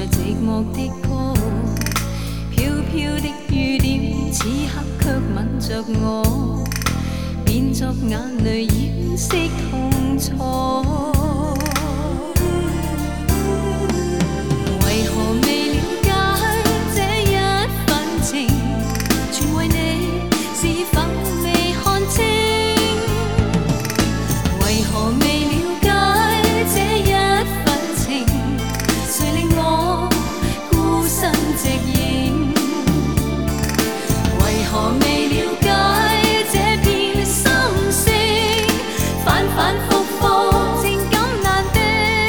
寂寞的歌，飘飘的雨點，此刻卻吻着我，變作眼淚掩飾痛楚。為何未了解這一份情，全為你是否未看清？為何未了解這一份情，誰令我孤身夕影？為何未了解這片心聲，反反覆覆情感難定？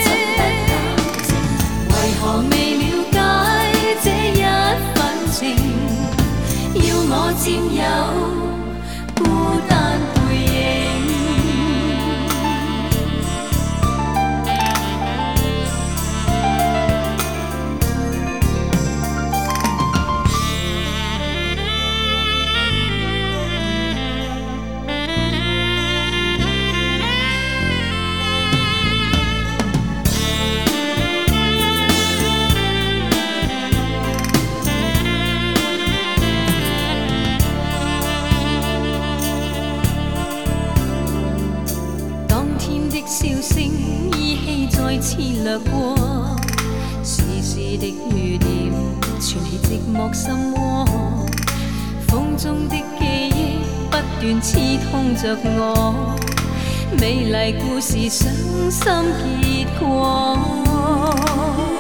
為何未了解這一份情，要我佔有孤單背影？笑聲依稀再次掠過，絲絲的雨點傳起寂寞心窩，風中的記憶不斷刺痛着我，美麗故事傷心結果。